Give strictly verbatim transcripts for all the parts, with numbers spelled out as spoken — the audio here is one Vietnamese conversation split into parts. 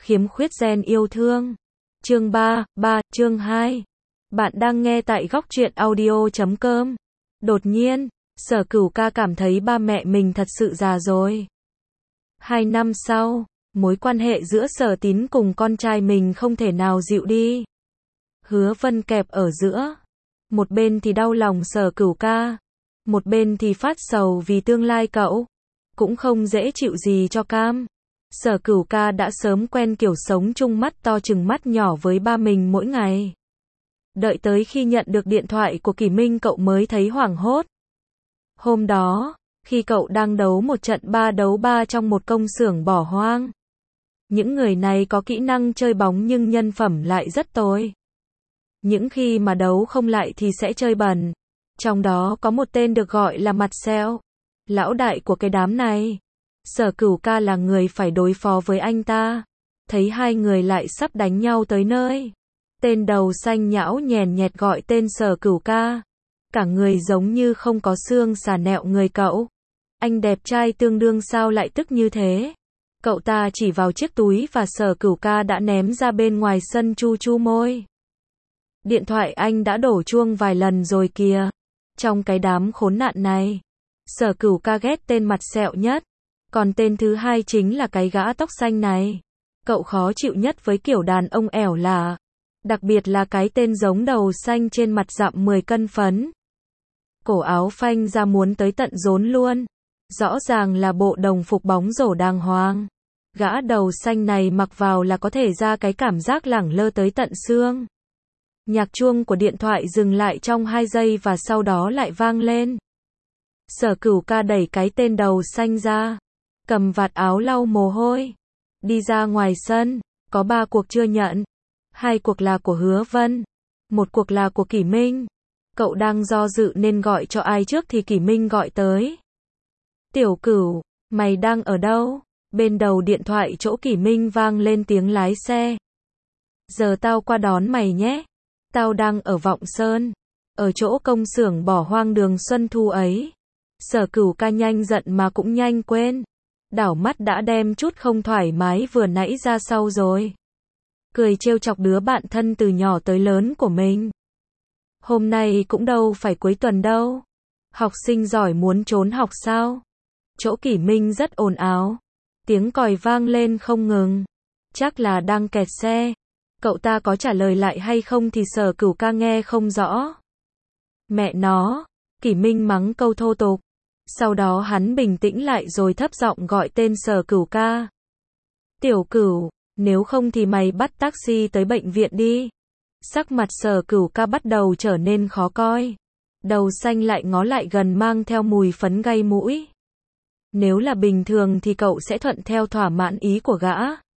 Khiếm khuyết gen yêu thương. Chương ba, ba, chương hai. Bạn đang nghe tại góc truyện audio chấm com. Đột nhiên, Sở Cửu Ca cảm thấy ba mẹ mình thật sự già rồi. Hai năm sau, mối quan hệ giữa Sở Tín cùng con trai mình không thể nào dịu đi. Hứa Vân kẹp ở giữa. Một bên thì đau lòng Sở Cửu Ca, một bên thì phát sầu vì tương lai cậu. Cũng không dễ chịu gì cho cam. Sở Cửu Ca đã sớm quen kiểu sống chung mắt to chừng mắt nhỏ với ba mình mỗi ngày. Đợi tới khi nhận được điện thoại của Kỷ Minh cậu mới thấy hoảng hốt. Hôm đó, khi cậu đang đấu một trận ba đấu ba trong một công xưởng bỏ hoang. Những người này có kỹ năng chơi bóng nhưng nhân phẩm lại rất tồi. Những khi mà đấu không lại thì sẽ chơi bẩn. Trong đó có một tên được gọi là Mặt Sẹo, lão đại của cái đám này. Sở Cửu Ca là người phải đối phó với anh ta. Thấy hai người lại sắp đánh nhau tới nơi. Tên đầu xanh nhão nhèn nhẹt gọi tên Sở Cửu Ca. Cả người giống như không có xương xà nẹo người cậu. Anh đẹp trai tương đương sao lại tức như thế? Cậu ta chỉ vào chiếc túi và Sở Cửu Ca đã ném ra bên ngoài sân chu chu môi. Điện thoại anh đã đổ chuông vài lần rồi kìa. Trong cái đám khốn nạn này, Sở Cửu Ca ghét tên Mặt Sẹo nhất. Còn tên thứ hai chính là cái gã tóc xanh này. Cậu khó chịu nhất với kiểu đàn ông ẻo lả. Đặc biệt là cái tên giống đầu xanh trên mặt dặm mười cân phấn. Cổ áo phanh ra muốn tới tận rốn luôn. Rõ ràng là bộ đồng phục bóng rổ đàng hoàng. Gã đầu xanh này mặc vào là có thể ra cái cảm giác lẳng lơ tới tận xương. Nhạc chuông của điện thoại dừng lại trong hai giây và sau đó lại vang lên. Sở Cửu Ca đẩy cái tên đầu xanh ra. Cầm vạt áo lau mồ hôi. Đi ra ngoài sân. Có ba cuộc chưa nhận. Hai cuộc là của Hứa Vân. Một cuộc là của Kỷ Minh. Cậu đang do dự nên gọi cho ai trước thì Kỷ Minh gọi tới. Tiểu Cửu, mày đang ở đâu? Bên đầu điện thoại chỗ Kỷ Minh vang lên tiếng lái xe. Giờ tao qua đón mày nhé. Tao đang ở Vọng Sơn. Ở chỗ công xưởng bỏ hoang đường Xuân Thu ấy. Sở Cửu Ca nhanh giận mà cũng nhanh quên. Đảo mắt đã đem chút không thoải mái vừa nãy ra sau rồi. Cười trêu chọc đứa bạn thân từ nhỏ tới lớn của mình. Hôm nay cũng đâu phải cuối tuần đâu. Học sinh giỏi muốn trốn học sao? Chỗ Kỷ Minh rất ồn ào. Tiếng còi vang lên không ngừng. Chắc là đang kẹt xe. Cậu ta có trả lời lại hay không thì Sở Cửu Ca nghe không rõ. Mẹ nó, Kỷ Minh mắng câu thô tục. Sau đó hắn bình tĩnh lại rồi thấp giọng gọi tên Sở Cửu Ca. Tiểu Cửu, nếu không thì mày bắt taxi tới bệnh viện đi. Sắc mặt Sở Cửu Ca bắt đầu trở nên khó coi. Đầu xanh lại ngó lại gần mang theo mùi phấn gây mũi. Nếu là bình thường thì cậu sẽ thuận theo thỏa mãn ý của gã.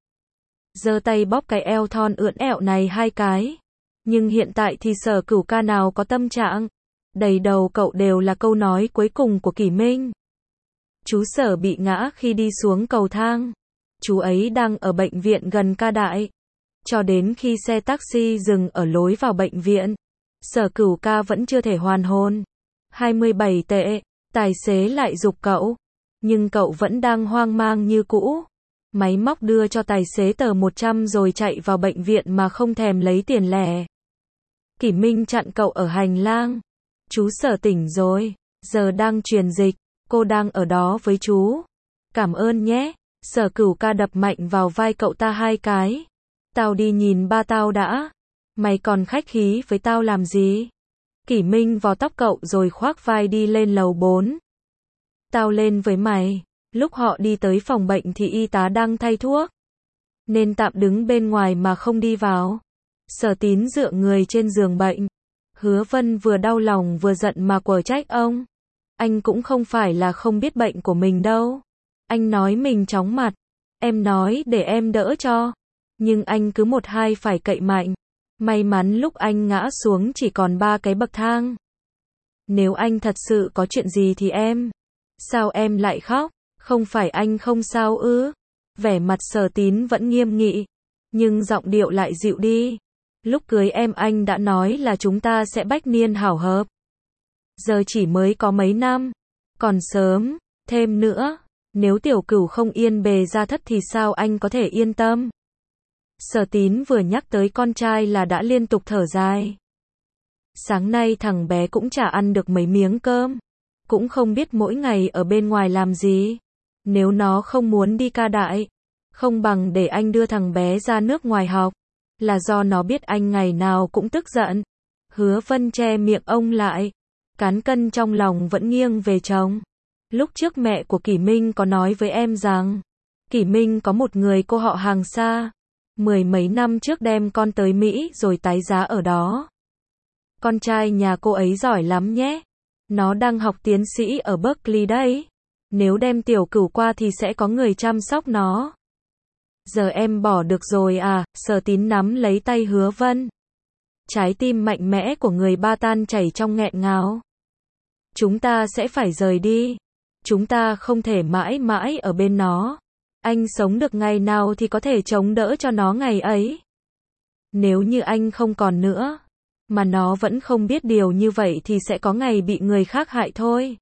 Giơ tay bóp cái eo thon ưỡn ẹo này hai cái. Nhưng hiện tại thì Sở Cửu Ca nào có tâm trạng. Đầy đầu cậu đều là câu nói cuối cùng của Kỷ Minh. Chú Sở bị ngã khi đi xuống cầu thang. Chú ấy đang ở bệnh viện gần Ca Đại. Cho đến khi xe taxi dừng ở lối vào bệnh viện, Sở Cửu Ca vẫn chưa thể hoàn hồn. hai mươi bảy tệ, tài xế lại giục cậu. Nhưng cậu vẫn đang hoang mang như cũ. Máy móc đưa cho tài xế tờ một trăm rồi chạy vào bệnh viện mà không thèm lấy tiền lẻ. Kỷ Minh chặn cậu ở hành lang. Chú Sở tỉnh rồi, giờ đang truyền dịch, cô đang ở đó với chú. Cảm ơn nhé. Sở Cửu Ca đập mạnh vào vai cậu ta hai cái. Tao đi nhìn ba tao đã. Mày còn khách khí với tao làm gì? Kỷ Minh vò tóc cậu rồi khoác vai đi lên lầu bốn. Tao lên với mày. Lúc họ đi tới phòng bệnh thì y tá đang thay thuốc. Nên tạm đứng bên ngoài mà không đi vào. Sở Tín dựa người trên giường bệnh. Hứa Vân vừa đau lòng vừa giận mà quở trách ông. Anh cũng không phải là không biết bệnh của mình đâu. Anh nói mình chóng mặt. Em nói để em đỡ cho. Nhưng anh cứ một hai phải cậy mạnh. May mắn lúc anh ngã xuống chỉ còn ba cái bậc thang. Nếu anh thật sự có chuyện gì thì em. Sao em lại khóc? Không phải anh không sao ư? Vẻ mặt Sở Tín vẫn nghiêm nghị. Nhưng giọng điệu lại dịu đi. Lúc cưới em anh đã nói là chúng ta sẽ bách niên hảo hợp. Giờ chỉ mới có mấy năm. Còn sớm. Thêm nữa. Nếu Tiểu Cửu không yên bề gia thất thì sao anh có thể yên tâm? Sở Tín vừa nhắc tới con trai là đã liên tục thở dài. Sáng nay thằng bé cũng chả ăn được mấy miếng cơm. Cũng không biết mỗi ngày ở bên ngoài làm gì. Nếu nó không muốn đi ca đại, không bằng để anh đưa thằng bé ra nước ngoài học. Là do nó biết anh ngày nào cũng tức giận. Hứa Vân che miệng ông lại. Cán cân trong lòng vẫn nghiêng về chồng. Lúc trước mẹ của Kỷ Minh có nói với em rằng, Kỷ Minh có một người cô họ hàng xa. Mười mấy năm trước đem con tới Mỹ rồi tái giá ở đó. Con trai nhà cô ấy giỏi lắm nhé. Nó đang học tiến sĩ ở Berkeley đấy. Nếu đem Tiểu Cửu qua thì sẽ có người chăm sóc nó. Giờ em bỏ được rồi à? Sở Tín nắm lấy tay Hứa Vân. Trái tim mạnh mẽ của người ba tan chảy trong nghẹn ngào. Chúng ta sẽ phải rời đi. Chúng ta không thể mãi mãi ở bên nó. Anh sống được ngày nào thì có thể chống đỡ cho nó ngày ấy. Nếu như anh không còn nữa, mà nó vẫn không biết điều như vậy thì sẽ có ngày bị người khác hại thôi.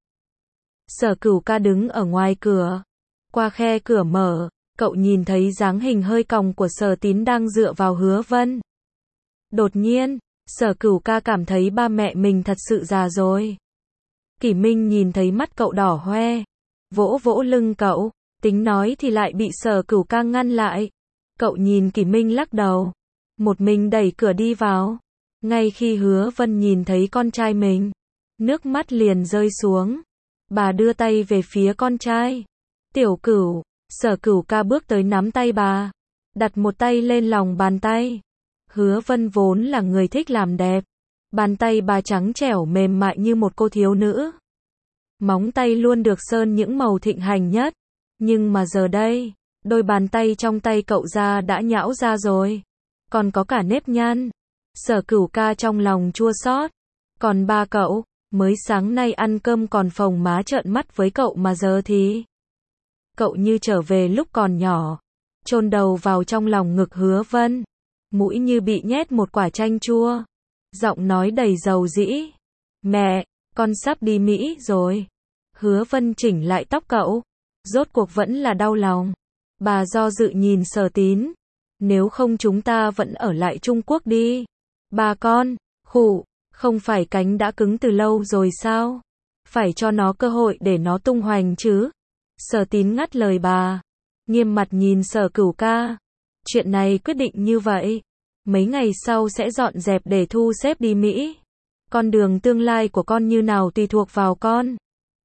Sở Cửu ca đứng ở ngoài cửa. Qua khe cửa mở, cậu nhìn thấy dáng hình hơi còng của Sở Tín đang dựa vào Hứa Vân. Đột nhiên, Sở Cửu ca cảm thấy ba mẹ mình thật sự già rồi. Kỷ Minh nhìn thấy mắt cậu đỏ hoe, vỗ vỗ lưng cậu, tính nói thì lại bị Sở Cửu ca ngăn lại. Cậu nhìn Kỷ Minh lắc đầu, một mình đẩy cửa đi vào. Ngay khi Hứa Vân nhìn thấy con trai mình, nước mắt liền rơi xuống. Bà đưa tay về phía con trai. Tiểu Cửu, Sở Cửu ca bước tới nắm tay bà, đặt một tay lên lòng bàn tay. Hứa Vân vốn là người thích làm đẹp. Bàn tay bà trắng trẻo mềm mại như một cô thiếu nữ. Móng tay luôn được sơn những màu thịnh hành nhất. Nhưng mà giờ đây, đôi bàn tay trong tay cậu ra đã nhão ra rồi. Còn có cả nếp nhăn. Sở Cửu ca trong lòng chua xót. Còn ba cậu, mới sáng nay ăn cơm còn phồng má trợn mắt với cậu mà giờ thì... Cậu như trở về lúc còn nhỏ. Chôn đầu vào trong lòng ngực Hứa Vân. Mũi như bị nhét một quả chanh chua. Giọng nói đầy dầu dĩ. Mẹ, con sắp đi Mỹ rồi. Hứa Vân chỉnh lại tóc cậu. Rốt cuộc vẫn là đau lòng. Bà do dự nhìn Sở Tín. Nếu không chúng ta vẫn ở lại Trung Quốc đi. Bà con, khụ, không phải cánh đã cứng từ lâu rồi sao? Phải cho nó cơ hội để nó tung hoành chứ. Sở Tín ngắt lời bà. Nghiêm mặt nhìn Sở Cửu ca. Chuyện này quyết định như vậy. Mấy ngày sau sẽ dọn dẹp để thu xếp đi Mỹ. Con đường tương lai của con như nào tùy thuộc vào con.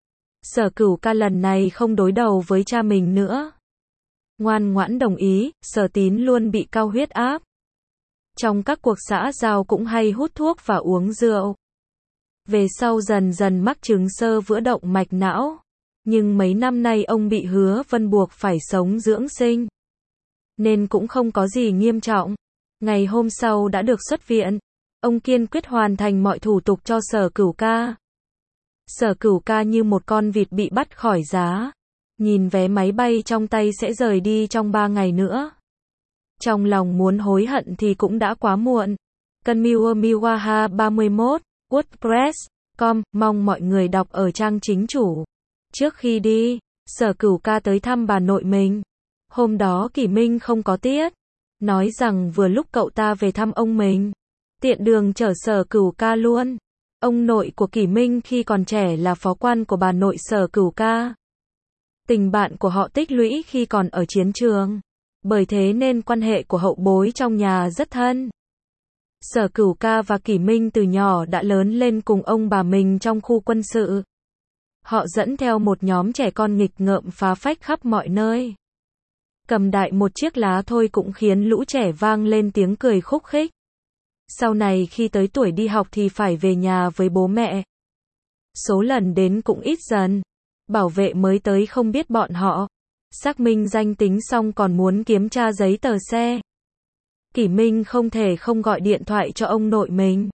Sở Cửu ca lần này không đối đầu với cha mình nữa. Ngoan ngoãn đồng ý. Sở Tín luôn bị cao huyết áp. Trong các cuộc xã giao cũng hay hút thuốc và uống rượu. Về sau dần dần mắc chứng xơ vữa động mạch não. Nhưng mấy năm nay ông bị Hứa Vân buộc phải sống dưỡng sinh. Nên cũng không có gì nghiêm trọng. Ngày hôm sau đã được xuất viện. Ông kiên quyết hoàn thành mọi thủ tục cho Sở Cửu ca. Sở Cửu ca như một con vịt bị bắt khỏi giá. Nhìn vé máy bay trong tay sẽ rời đi trong ba ngày nữa. Trong lòng muốn hối hận thì cũng đã quá muộn. Cần Miwa Miwaha ba mươi mốt, WordPress chấm com, mong mọi người đọc ở trang chính chủ. Trước khi đi, Sở Cửu ca tới thăm bà nội mình. Hôm đó Kỷ Minh không có tiết. Nói rằng vừa lúc cậu ta về thăm ông mình. Tiện đường chở Sở Cửu ca luôn. Ông nội của Kỷ Minh khi còn trẻ là phó quan của bà nội Sở Cửu ca. Tình bạn của họ tích lũy khi còn ở chiến trường. Bởi thế nên quan hệ của hậu bối trong nhà rất thân. Sở Cửu ca và Kỷ Minh từ nhỏ đã lớn lên cùng ông bà mình trong khu quân sự. Họ dẫn theo một nhóm trẻ con nghịch ngợm phá phách khắp mọi nơi. Cầm đại một chiếc lá thôi cũng khiến lũ trẻ vang lên tiếng cười khúc khích. Sau này khi tới tuổi đi học thì phải về nhà với bố mẹ. Số lần đến cũng ít dần. Bảo vệ mới tới không biết bọn họ. Xác minh danh tính xong còn muốn kiểm tra giấy tờ xe. Kỷ Minh không thể không gọi điện thoại cho ông nội mình.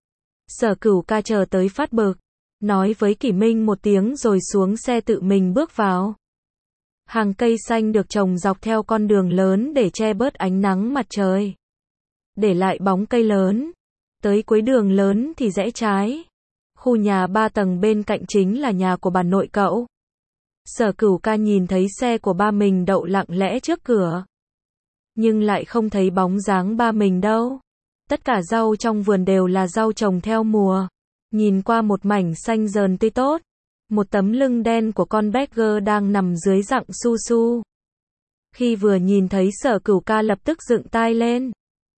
Sở Cửu ca chờ tới phát bực. Nói với Kỷ Minh một tiếng rồi xuống xe tự mình bước vào. Hàng cây xanh được trồng dọc theo con đường lớn để che bớt ánh nắng mặt trời. Để lại bóng cây lớn. Tới cuối đường lớn thì rẽ trái. Khu nhà ba tầng bên cạnh chính là nhà của bà nội cậu. Sở Cửu ca nhìn thấy xe của ba mình đậu lặng lẽ trước cửa. nhưng lại không thấy bóng dáng ba mình đâu. Tất cả rau trong vườn đều là rau trồng theo mùa. Nhìn qua một mảnh xanh dờn tươi tốt. Một tấm lưng đen của con Badger đang nằm dưới dặng su su. Khi vừa nhìn thấy Sở Cửu ca lập tức dựng tai lên.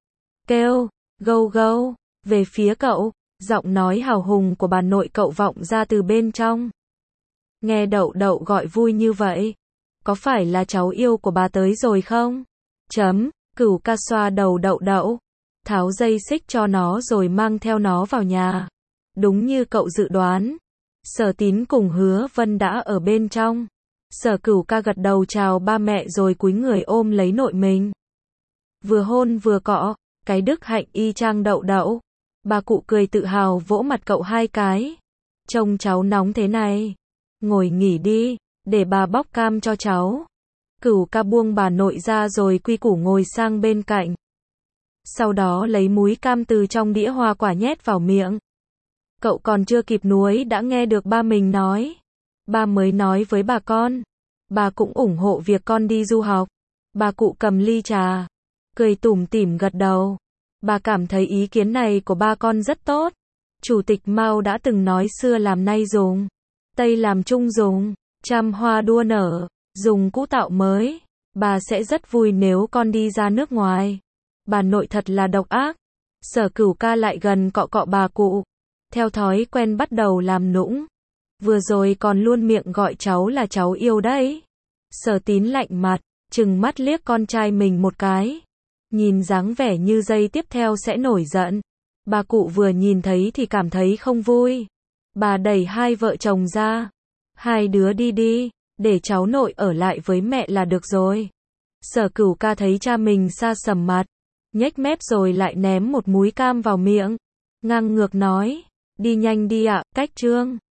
Kêu, gâu gâu, về phía cậu, giọng nói hào hùng của bà nội cậu vọng ra từ bên trong. Nghe Đậu Đậu gọi vui như vậy, có phải là cháu yêu của bà tới rồi không? Chấm, Cửu ca xoa đầu Đậu Đậu, tháo dây xích cho nó rồi mang theo nó vào nhà. Đúng như cậu dự đoán, Sở Tín cùng Hứa Vân đã ở bên trong. Sở Cửu ca gật đầu chào ba mẹ rồi cúi người ôm lấy nội mình. Vừa hôn vừa cọ, cái đức hạnh y chang Đậu Đậu. Bà cụ cười tự hào vỗ mặt cậu hai cái. Trông cháu nóng thế này. Ngồi nghỉ đi, để bà bóc cam cho cháu. Cửu ca buông bà nội ra rồi quy củ ngồi sang bên cạnh. Sau đó lấy múi cam từ trong đĩa hoa quả nhét vào miệng. Cậu còn chưa kịp nuối đã nghe được ba mình nói. Ba mới nói với bà con. Bà cũng ủng hộ việc con đi du học. Bà cụ cầm ly trà, cười tủm tỉm gật đầu. Bà cảm thấy ý kiến này của ba con rất tốt. Chủ tịch Mao đã từng nói xưa làm nay dùng, Tây làm chung dùng, trăm hoa đua nở, dùng cũ tạo mới. Bà sẽ rất vui nếu con đi ra nước ngoài. Bà nội thật là độc ác. Sở Cửu ca lại gần cọ cọ bà cụ. Theo thói quen bắt đầu làm nũng. Vừa rồi còn luôn miệng gọi cháu là cháu yêu đấy. Sở Tín lạnh mặt, trừng mắt liếc con trai mình một cái. Nhìn dáng vẻ như giây tiếp theo sẽ nổi giận. Bà cụ vừa nhìn thấy thì cảm thấy không vui. Bà đẩy hai vợ chồng ra. Hai đứa đi đi, để cháu nội ở lại với mẹ là được rồi. Sở Cửu ca thấy cha mình sa sầm mặt, nhếch mép rồi lại ném một múi cam vào miệng. Ngang ngược nói, đi nhanh đi ạ, cách trương.